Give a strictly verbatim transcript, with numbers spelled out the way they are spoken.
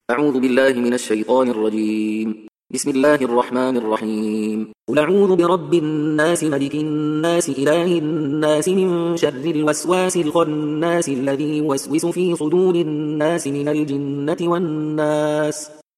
أعوذ بالله من الشيطان الرجيم. بسم الله الرحمن الرحيم. قل أعوذ برب الناس ملك الناس إله الناس من شر الوسواس الخناس الذي يوسوس في صدور الناس من الجنة والناس.